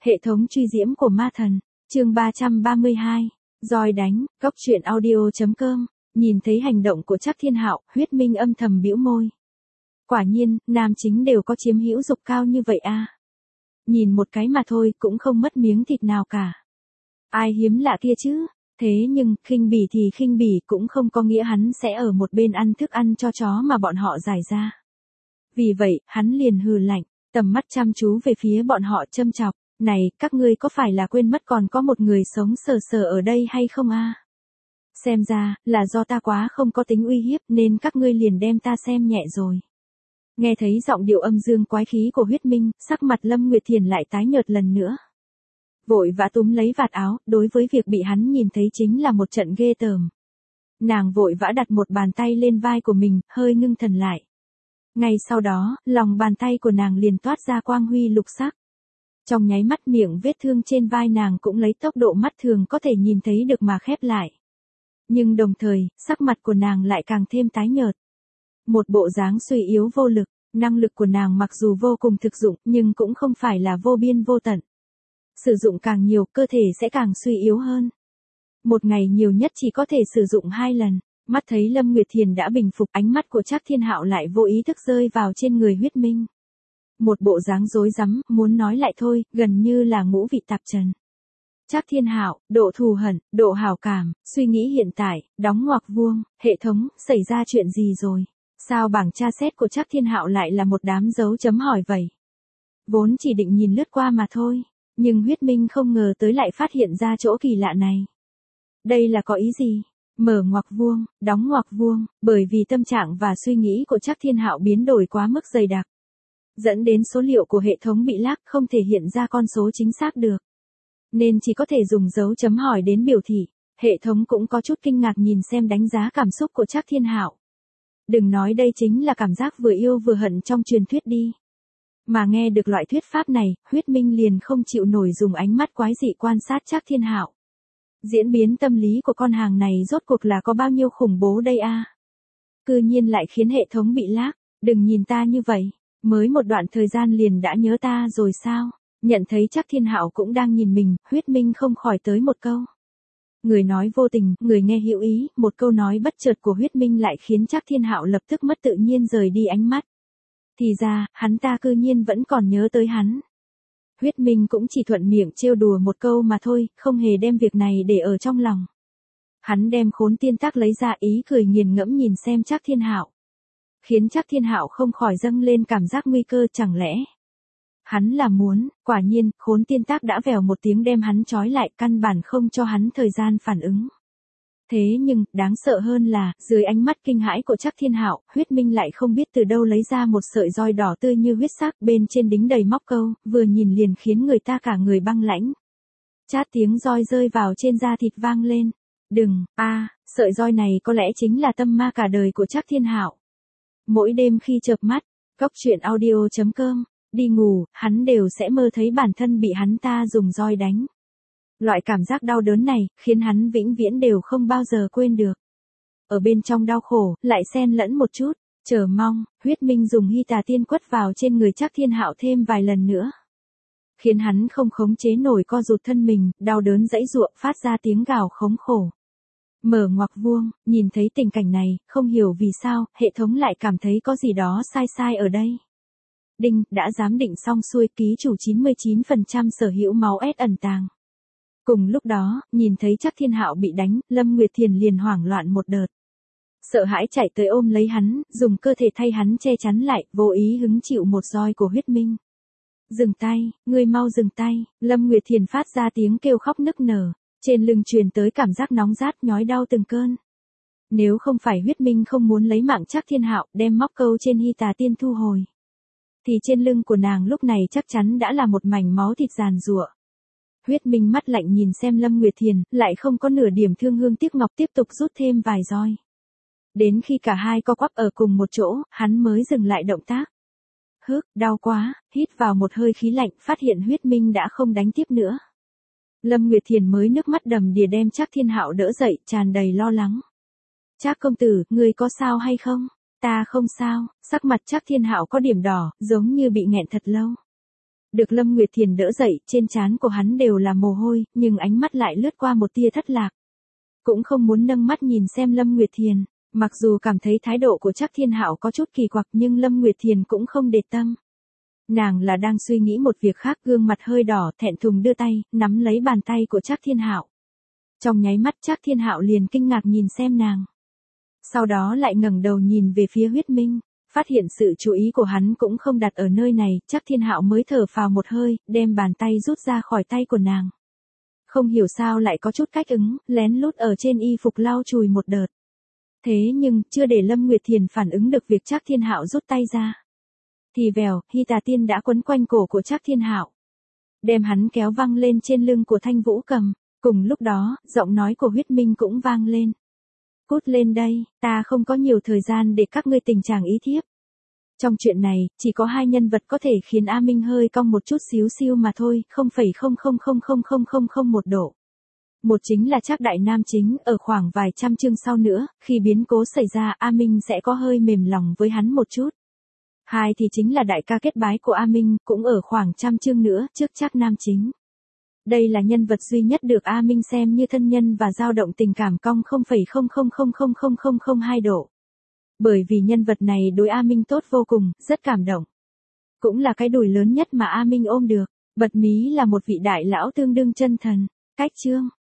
Hệ thống truy diễm của ma thần, chương 332, roi đánh, cóc truyện audio.com, nhìn thấy hành động của Trác Thiên Hạo, Huyết Minh âm thầm bĩu môi. Quả nhiên, nam chính đều có chiếm hữu dục cao như vậy à. Nhìn một cái mà thôi cũng không mất miếng thịt nào cả. Ai hiếm lạ kia chứ, thế nhưng, khinh bỉ thì khinh bỉ cũng không có nghĩa hắn sẽ ở một bên ăn thức ăn cho chó mà bọn họ giải ra. Vì vậy, hắn liền hừ lạnh, tầm mắt chăm chú về phía bọn họ châm chọc. Này, các ngươi có phải là quên mất còn có một người sống sờ sờ ở đây hay không a? Xem ra, là do ta quá không có tính uy hiếp nên các ngươi liền đem ta xem nhẹ rồi. Nghe thấy giọng điệu âm dương quái khí của Huyết Minh, sắc mặt Lâm Nguyệt Thiền lại tái nhợt lần nữa. Vội vã túm lấy vạt áo, đối với việc bị hắn nhìn thấy chính là một trận ghê tởm. Nàng vội vã đặt một bàn tay lên vai của mình, hơi ngưng thần lại. Ngay sau đó, lòng bàn tay của nàng liền toát ra quang huy lục sắc. Trong nháy mắt miệng vết thương trên vai nàng cũng lấy tốc độ mắt thường có thể nhìn thấy được mà khép lại. Nhưng đồng thời, sắc mặt của nàng lại càng thêm tái nhợt. Một bộ dáng suy yếu vô lực, năng lực của nàng mặc dù vô cùng thực dụng nhưng cũng không phải là vô biên vô tận. Sử dụng càng nhiều cơ thể sẽ càng suy yếu hơn. Một ngày nhiều nhất chỉ có thể sử dụng 2 lần. Mắt thấy Lâm Nguyệt Thiền đã bình phục, ánh mắt của Trác Thiên Hạo lại vô ý thức rơi vào trên người Huyết Minh. Một bộ dáng rối rắm, muốn nói lại thôi, gần như là ngũ vị tạp trần. Trác Thiên Hạo, độ thù hận, độ hảo cảm, suy nghĩ hiện tại, đóng ngoặc vuông, hệ thống, xảy ra chuyện gì rồi? Sao bảng tra xét của Trác Thiên Hạo lại là một đám dấu chấm hỏi vậy? Vốn chỉ định nhìn lướt qua mà thôi, nhưng Huyết Minh không ngờ tới lại phát hiện ra chỗ kỳ lạ này. Đây là có ý gì? Mở ngoặc vuông, đóng ngoặc vuông, bởi vì tâm trạng và suy nghĩ của Trác Thiên Hạo biến đổi quá mức dày đặc, dẫn đến số liệu của hệ thống bị lag không thể hiện ra con số chính xác được. Nên chỉ có thể dùng dấu chấm hỏi đến biểu thị, hệ thống cũng có chút kinh ngạc nhìn xem đánh giá cảm xúc của Trác Thiên Hạo. Đừng nói đây chính là cảm giác vừa yêu vừa hận trong truyền thuyết đi. Mà nghe được loại thuyết pháp này, Huyết Minh liền không chịu nổi dùng ánh mắt quái dị quan sát Trác Thiên Hạo. Diễn biến tâm lý của con hàng này rốt cuộc là có bao nhiêu khủng bố đây a? Cư nhiên lại khiến hệ thống bị lag, đừng nhìn ta như vậy. Mới một đoạn thời gian liền đã nhớ ta rồi sao? Nhận thấy Trác Thiên Hạo cũng đang nhìn mình, Huyết Minh không khỏi tới một câu. Người nói vô tình, người nghe hữu ý, một câu nói bất chợt của Huyết Minh lại khiến Trác Thiên Hạo lập tức mất tự nhiên rời đi ánh mắt. Thì ra, hắn ta cư nhiên vẫn còn nhớ tới hắn. Huyết Minh cũng chỉ thuận miệng trêu đùa một câu mà thôi, không hề đem việc này để ở trong lòng. Hắn đem khốn tiên tác lấy ra ý cười nghiền ngẫm nhìn xem Trác Thiên Hạo. Khiến Trác Thiên Hạo không khỏi dâng lên cảm giác nguy cơ chẳng lẽ. Hắn là muốn, quả nhiên, khốn tiên tác đã vèo một tiếng đem hắn trói lại căn bản không cho hắn thời gian phản ứng. Thế nhưng, đáng sợ hơn là, dưới ánh mắt kinh hãi của Trác Thiên Hạo, Huyết Minh lại không biết từ đâu lấy ra một sợi roi đỏ tươi như huyết sắc bên trên đính đầy móc câu, vừa nhìn liền khiến người ta cả người băng lãnh. Chát tiếng roi rơi vào trên da thịt vang lên. Đừng, sợi roi này có lẽ chính là tâm ma cả đời của Trác Thiên Hạo. Mỗi đêm khi chợp mắt, cóc truyện audio.com, đi ngủ, hắn đều sẽ mơ thấy bản thân bị hắn ta dùng roi đánh. Loại cảm giác đau đớn này, khiến hắn vĩnh viễn đều không bao giờ quên được. Ở bên trong đau khổ, lại xen lẫn một chút, chờ mong, Huyết Minh dùng hy tà tiên quất vào trên người Trác Thiên Hạo thêm vài lần nữa. Khiến hắn không khống chế nổi co rụt thân mình, đau đớn giãy giụa phát ra tiếng gào khống khổ. Mở ngoặc vuông, nhìn thấy tình cảnh này, không hiểu vì sao, hệ thống lại cảm thấy có gì đó sai sai ở đây. Đinh, đã giám định xong xuôi, ký chủ 99% sở hữu máu S ẩn tàng. Cùng lúc đó, nhìn thấy Trác Thiên Hạo bị đánh, Lâm Nguyệt Thiền liền hoảng loạn một đợt. Sợ hãi chạy tới ôm lấy hắn, dùng cơ thể thay hắn che chắn lại, vô ý hứng chịu một roi của Huyết Minh. Dừng tay, ngươi mau dừng tay, Lâm Nguyệt Thiền phát ra tiếng kêu khóc nức nở, trên lưng truyền tới cảm giác nóng rát nhói đau từng cơn. Nếu không phải Huyết Minh không muốn lấy mạng Trác Thiên Hạo, đem móc câu trên hy tà tiên thu hồi, thì trên lưng của nàng lúc này chắc chắn đã là một mảnh máu thịt giàn giụa. Huyết Minh mắt lạnh nhìn xem Lâm Nguyệt Thiền, lại không có nửa điểm thương hương tiếc ngọc tiếp tục rút thêm vài roi. Đến khi cả hai co quắp ở cùng một chỗ, hắn mới dừng lại động tác. Đau quá, hít vào một hơi khí lạnh, phát hiện Huyết Minh đã không đánh tiếp nữa. Lâm Nguyệt Thiền mới nước mắt đầm đìa đem Trác Thiên Hạo đỡ dậy, tràn đầy lo lắng. Trác công tử, ngươi có sao hay không? Ta không sao, sắc mặt Trác Thiên Hạo có điểm đỏ, giống như bị nghẹn thật lâu. Được Lâm Nguyệt Thiền đỡ dậy, trên trán của hắn đều là mồ hôi, nhưng ánh mắt lại lướt qua một tia thất lạc. Cũng không muốn nâng mắt nhìn xem Lâm Nguyệt Thiền, mặc dù cảm thấy thái độ của Trác Thiên Hạo có chút kỳ quặc nhưng Lâm Nguyệt Thiền cũng không để tâm. Nàng là đang suy nghĩ một việc khác, gương mặt hơi đỏ, thẹn thùng đưa tay, nắm lấy bàn tay của Trác Thiên Hạo. Trong nháy mắt Trác Thiên Hạo liền kinh ngạc nhìn xem nàng. Sau đó lại ngẩng đầu nhìn về phía Huyết Minh, phát hiện sự chú ý của hắn cũng không đặt ở nơi này, Trác Thiên Hạo mới thở phào một hơi, đem bàn tay rút ra khỏi tay của nàng. Không hiểu sao lại có chút cách ứng, lén lút ở trên y phục lau chùi một đợt. Thế nhưng, chưa để Lâm Nguyệt Thiền phản ứng được việc Trác Thiên Hạo rút tay ra. Thì vèo, Hy Tà Tiên đã quấn quanh cổ của Trác Thiên Hạo, đem hắn kéo văng lên trên lưng của Thanh Vũ Cầm. Cùng lúc đó, giọng nói của Huyết Minh cũng vang lên. Cút lên đây, ta không có nhiều thời gian để các ngươi tình trạng ý thiếp. Trong chuyện này, chỉ có hai nhân vật có thể khiến A Minh hơi cong một chút xíu xiu mà thôi, 0,00000001 độ. Một chính là Trác đại nam chính, ở khoảng vài trăm chương sau nữa, khi biến cố xảy ra A Minh sẽ có hơi mềm lòng với hắn một chút. Hai thì chính là đại ca kết bái của A Minh, cũng ở khoảng trăm chương nữa, trước Trác nam chính. Đây là nhân vật duy nhất được A Minh xem như thân nhân và dao động tình cảm cong 0,00000002 độ. Bởi vì nhân vật này đối A Minh tốt vô cùng, rất cảm động. Cũng là cái đùi lớn nhất mà A Minh ôm được. Bật mí là một vị đại lão tương đương chân thần. Cách chương